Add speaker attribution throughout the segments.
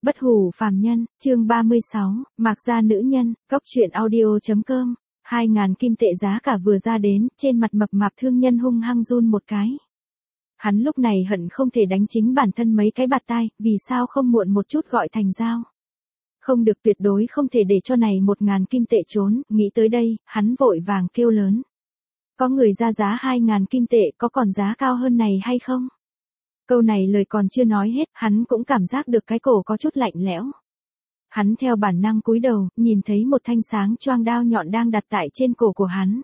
Speaker 1: Bất hủ phàm nhân, chương 36, Mạc gia nữ nhân, Cốc truyện audio.com. 2.000 kim tệ giá cả vừa ra đến, trên mặt mập mạp thương nhân hung hăng run một cái. Hắn lúc này hận không thể đánh chính bản thân mấy cái bạt tai, vì sao không muộn một chút gọi thành dao. Không được, tuyệt đối không thể để cho này 1.000 kim tệ trốn, nghĩ tới đây, hắn vội vàng kêu lớn. Có người ra giá 2.000 kim tệ, có còn giá cao hơn này hay không? Câu này lời còn chưa nói hết, hắn cũng cảm giác được cái cổ có chút lạnh lẽo. Hắn theo bản năng cúi đầu, nhìn thấy một thanh sáng choang đao nhọn đang đặt tại trên cổ của hắn.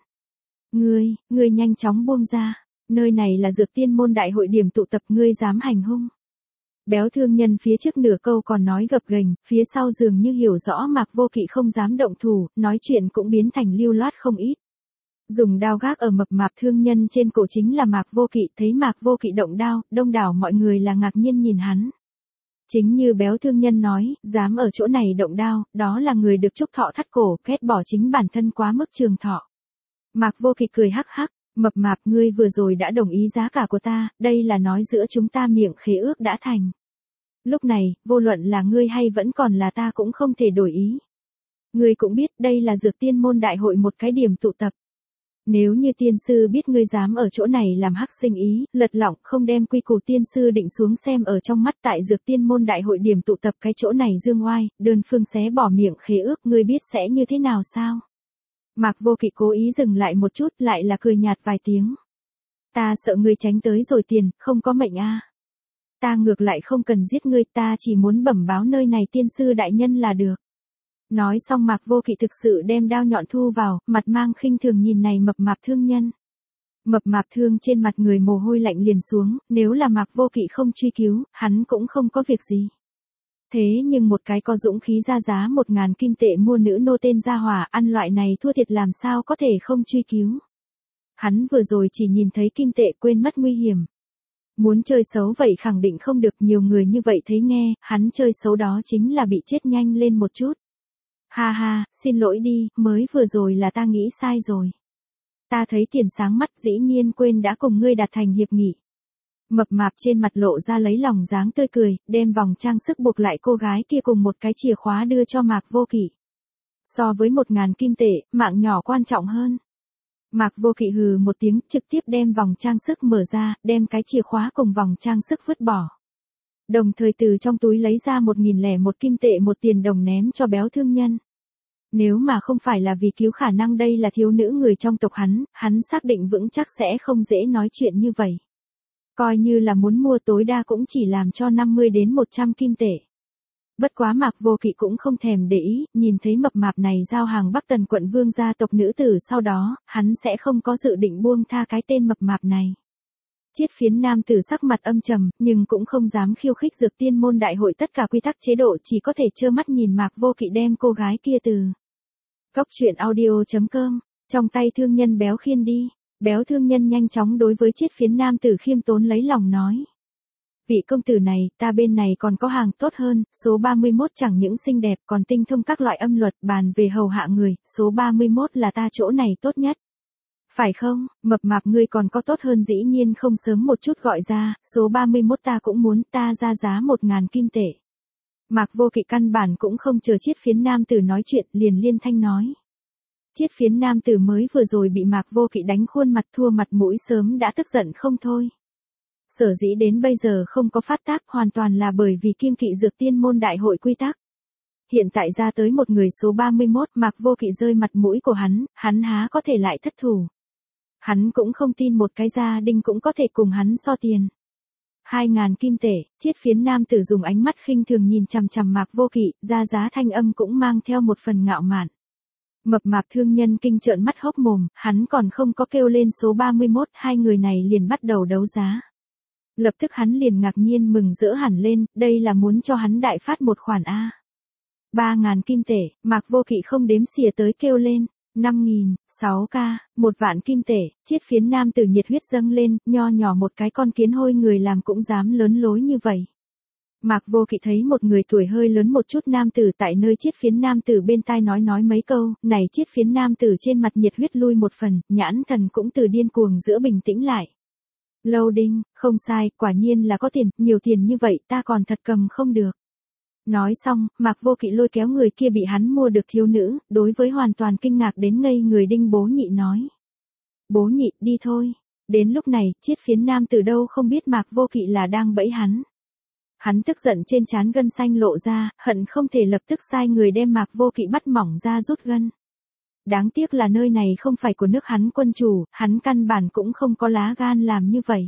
Speaker 1: Ngươi nhanh chóng buông ra, nơi này là Dược Tiên môn đại hội điểm tụ tập, ngươi dám hành hung. Béo thương nhân phía trước nửa câu còn nói gập ghềnh, phía sau dường như hiểu rõ Mạc Vô Kỵ không dám động thủ, nói chuyện cũng biến thành lưu loát không ít. Dùng đao gác ở mập mạp thương nhân trên cổ chính là Mạc Vô Kỵ, thấy Mạc Vô Kỵ động đao, đông đảo mọi người là ngạc nhiên nhìn hắn. Chính như béo thương nhân nói, dám ở chỗ này động đao, đó là người được chúc thọ thắt cổ, ghét bỏ chính bản thân quá mức trường thọ. Mạc Vô Kỵ cười hắc hắc, mập mạp, ngươi vừa rồi đã đồng ý giá cả của ta, đây là nói giữa chúng ta miệng khế ước đã thành. Lúc này, vô luận là ngươi hay vẫn còn là ta cũng không thể đổi ý. Ngươi cũng biết đây là Dược Tiên môn đại hội một cái điểm tụ tập. Nếu như tiên sư biết ngươi dám ở chỗ này làm hắc sinh ý, lật lọng không đem quy củ tiên sư định xuống xem ở trong mắt tại Dược Tiên môn đại hội điểm tụ tập cái chỗ này dương oai, đơn phương xé bỏ miệng khế ước, ngươi biết sẽ như thế nào sao? Mạc Vô Kỵ cố ý dừng lại một chút, lại là cười nhạt vài tiếng. Ta sợ ngươi tránh tới rồi tiền, không có mệnh a. Ta ngược lại không cần giết ngươi, ta chỉ muốn bẩm báo nơi này tiên sư đại nhân là được. Nói xong Mạc Vô Kỵ thực sự đem đao nhọn thu vào, mặt mang khinh thường nhìn này mập mạp thương nhân. Mập mạp thương trên mặt người mồ hôi lạnh liền xuống, nếu là Mạc Vô Kỵ không truy cứu, hắn cũng không có việc gì. Thế nhưng một cái có dũng khí ra giá 1.000 kim tệ mua nữ nô tên gia hỏa, ăn loại này thua thiệt làm sao có thể không truy cứu. Hắn vừa rồi chỉ nhìn thấy kim tệ quên mất nguy hiểm. Muốn chơi xấu vậy khẳng định không được, nhiều người như vậy thấy nghe, hắn chơi xấu đó chính là bị chết nhanh lên một chút. Ha ha, xin lỗi đi, mới vừa rồi là ta nghĩ sai rồi. Ta thấy tiền sáng mắt dĩ nhiên quên đã cùng ngươi đạt thành hiệp nghị. Mập mạp trên mặt lộ ra lấy lòng dáng tươi cười, đem vòng trang sức buộc lại cô gái kia cùng một cái chìa khóa đưa cho Mạc Vô Kỵ. So với 1.000 kim tệ, mạng nhỏ quan trọng hơn. Mạc Vô Kỵ hừ một tiếng, trực tiếp đem vòng trang sức mở ra, đem cái chìa khóa cùng vòng trang sức vứt bỏ. Đồng thời từ trong túi lấy ra 1.001 kim tệ một tiền đồng ném cho béo thương nhân. Nếu mà không phải là vì cứu khả năng đây là thiếu nữ người trong tộc hắn xác định vững chắc sẽ không dễ nói chuyện như vậy. Coi như là muốn mua tối đa cũng chỉ làm cho 50 đến 100 kim tệ. Bất quá Mạc Vô Kỵ cũng không thèm để ý, nhìn thấy mập mạp này giao hàng Bắc Tần quận vương gia tộc nữ tử sau đó, hắn sẽ không có dự định buông tha cái tên mập mạp này. Chiết phiến nam tử sắc mặt âm trầm, nhưng cũng không dám khiêu khích Dược Tiên môn đại hội tất cả quy tắc chế độ, chỉ có thể trơ mắt nhìn Mạc Vô Kỵ đem cô gái kia từ Cốc truyện audio.com, trong tay thương nhân béo khiên đi. Béo thương nhân nhanh chóng đối với chiết phiến nam tử khiêm tốn lấy lòng nói. Vị công tử này, ta bên này còn có hàng tốt hơn, số 31 chẳng những xinh đẹp còn tinh thông các loại âm luật, bàn về hầu hạ người, số 31 là ta chỗ này tốt nhất. Phải không, mập mạp ngươi còn có tốt hơn dĩ nhiên không sớm một chút gọi ra, số 31 ta cũng muốn, ta ra giá 1.000 kim tệ. Mạc Vô Kỵ căn bản cũng không chờ chiết phiến nam tử nói chuyện, liền liên thanh nói. Chiết phiến nam tử mới vừa rồi bị Mạc Vô Kỵ đánh khuôn mặt thua mặt mũi sớm đã tức giận không thôi. Sở dĩ đến bây giờ không có phát tác hoàn toàn là bởi vì kiêng kỵ Dược Tiên môn đại hội quy tắc. Hiện tại ra tới một người số 31, Mạc Vô Kỵ rơi mặt mũi của hắn há có thể lại thất thủ. Hắn cũng không tin một cái gia đình cũng có thể cùng hắn so tiền. 2.000 kim tệ, chiết phiến nam tử dùng ánh mắt khinh thường nhìn chằm chằm Mạc Vô Kỵ, ra giá thanh âm cũng mang theo một phần ngạo mạn. Mập mạp thương nhân kinh trợn mắt hốc mồm, hắn còn không có kêu lên số 31, hai người này liền bắt đầu đấu giá. Lập tức hắn liền ngạc nhiên mừng rỡ hẳn lên, đây là muốn cho hắn đại phát một khoản A. 3.000 kim tệ, Mạc Vô Kỵ không đếm xỉa tới kêu lên, 5.000, 6k, 1.000 kim tệ, chiết phiến nam tử nhiệt huyết dâng lên, nho nhỏ một cái con kiến hôi người làm cũng dám lớn lối như vậy. Mạc Vô Kỵ thấy một người tuổi hơi lớn một chút nam tử tại nơi chiết phiến nam tử bên tai nói mấy câu, này chiết phiến nam tử trên mặt nhiệt huyết lui một phần, nhãn thần cũng từ điên cuồng giữa bình tĩnh lại. Loading, không sai, quả nhiên là có tiền, nhiều tiền như vậy ta còn thật cầm không được. Nói xong, Mạc Vô Kỵ lôi kéo người kia bị hắn mua được thiếu nữ, đối với hoàn toàn kinh ngạc đến ngây người Đinh Bố Nhị nói. Bố Nhị, đi thôi. Đến lúc này, Chiết Phiến Nam từ đâu không biết Mạc Vô Kỵ là đang bẫy hắn. Hắn tức giận trên trán gân xanh lộ ra, hận không thể lập tức sai người đem Mạc Vô Kỵ bắt mỏng ra rút gân. Đáng tiếc là nơi này không phải của nước hắn quân chủ, hắn căn bản cũng không có lá gan làm như vậy.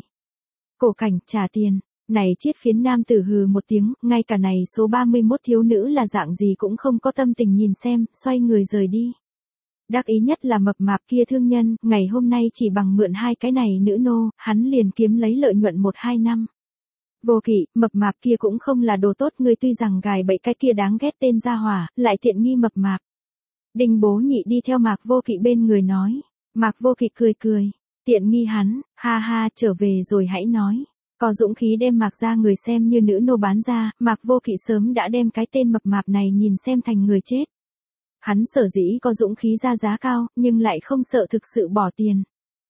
Speaker 1: Cổ Cảnh, trả tiền. Này Chiết Phiến Nam tử hừ một tiếng, ngay cả này số 31 thiếu nữ là dạng gì cũng không có tâm tình nhìn xem, xoay người rời đi. Đắc ý nhất là mập mạp kia thương nhân, ngày hôm nay chỉ bằng mượn hai cái này nữ nô, hắn liền kiếm lấy lợi nhuận 1-2 năm. Vô Kỵ, mập mạp kia cũng không là đồ tốt, ngươi tuy rằng gài bẫy cái kia đáng ghét tên gia hỏa, lại tiện nghi mập mạp. Đinh Bố Nhị đi theo Mạc Vô Kỵ bên người nói. Mạc Vô Kỵ cười cười, tiện nghi hắn, ha ha, trở về rồi hãy nói. Có dũng khí đem Mạc ra người xem như nữ nô bán ra, Mạc Vô Kỵ sớm đã đem cái tên mập mạp này nhìn xem thành người chết. Hắn sở dĩ có dũng khí ra giá cao, nhưng lại không sợ thực sự bỏ tiền.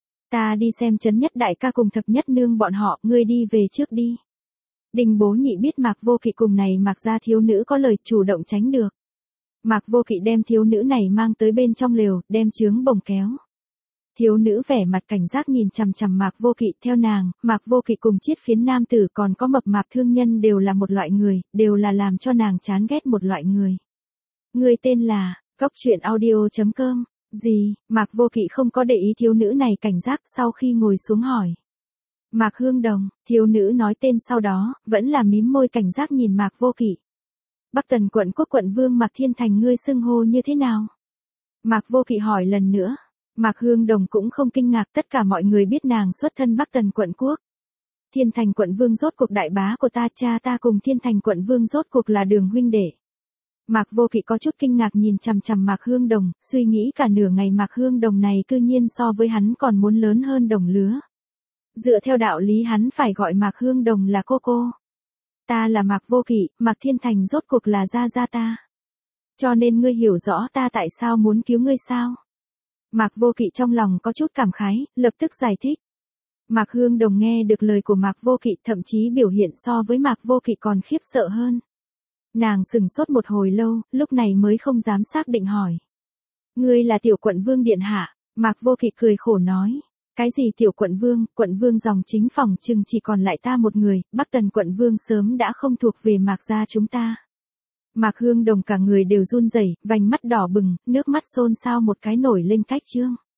Speaker 1: Ta đi xem Trấn Nhất đại ca cùng Thập Nhất nương bọn họ, ngươi đi về trước đi. Đinh Bố Nhị biết Mạc Vô Kỵ cùng này Mạc ra thiếu nữ có lời, chủ động tránh được. Mạc Vô Kỵ đem thiếu nữ này mang tới bên trong lều, đem chướng bồng kéo. Thiếu nữ vẻ mặt cảnh giác nhìn chằm chằm Mạc Vô Kỵ, theo nàng, Mạc Vô Kỵ cùng Chiết Phiến Nam tử còn có mập mạp thương nhân đều là một loại người, đều là làm cho nàng chán ghét một loại người. Người tên là, coctruyện.audio.com, gì, Mạc Vô Kỵ không có để ý thiếu nữ này cảnh giác, sau khi ngồi xuống hỏi. Mạc Hương Đồng, thiếu nữ nói tên sau đó, vẫn là mím môi cảnh giác nhìn Mạc Vô Kỵ. Bắc Tần quận quốc quận vương Mạc Thiên Thành ngươi xưng hô như thế nào? Mạc Vô Kỵ hỏi lần nữa. Mạc Hương Đồng cũng không kinh ngạc, tất cả mọi người biết nàng xuất thân Bắc Tần quận quốc. Thiên Thành quận vương rốt cuộc đại bá của ta, cha ta cùng Thiên Thành quận vương rốt cuộc là đường huynh đệ. Mạc Vô Kỵ có chút kinh ngạc nhìn chằm chằm Mạc Hương Đồng, suy nghĩ cả nửa ngày Mạc Hương Đồng này cư nhiên so với hắn còn muốn lớn hơn đồng lứa. Dựa theo đạo lý hắn phải gọi Mạc Hương Đồng là cô. Ta là Mạc Vô Kỵ, Mạc Thiên Thành rốt cuộc là gia gia ta. Cho nên ngươi hiểu rõ ta tại sao muốn cứu ngươi sao? Mạc Vô Kỵ trong lòng có chút cảm khái, lập tức giải thích. Mạc Hương Đồng nghe được lời của Mạc Vô Kỵ, thậm chí biểu hiện so với Mạc Vô Kỵ còn khiếp sợ hơn. Nàng sừng sốt một hồi lâu, lúc này mới không dám xác định hỏi. Ngươi là tiểu quận vương điện hạ? Mạc Vô Kỵ cười khổ nói. Cái gì tiểu quận vương dòng chính phòng chừng chỉ còn lại ta một người, Bắc Tần quận vương sớm đã không thuộc về Mạc gia chúng ta. Mạc Hương Đồng cả người đều run rẩy, vành mắt đỏ bừng, nước mắt xôn xao một cái nổi lên cách trương.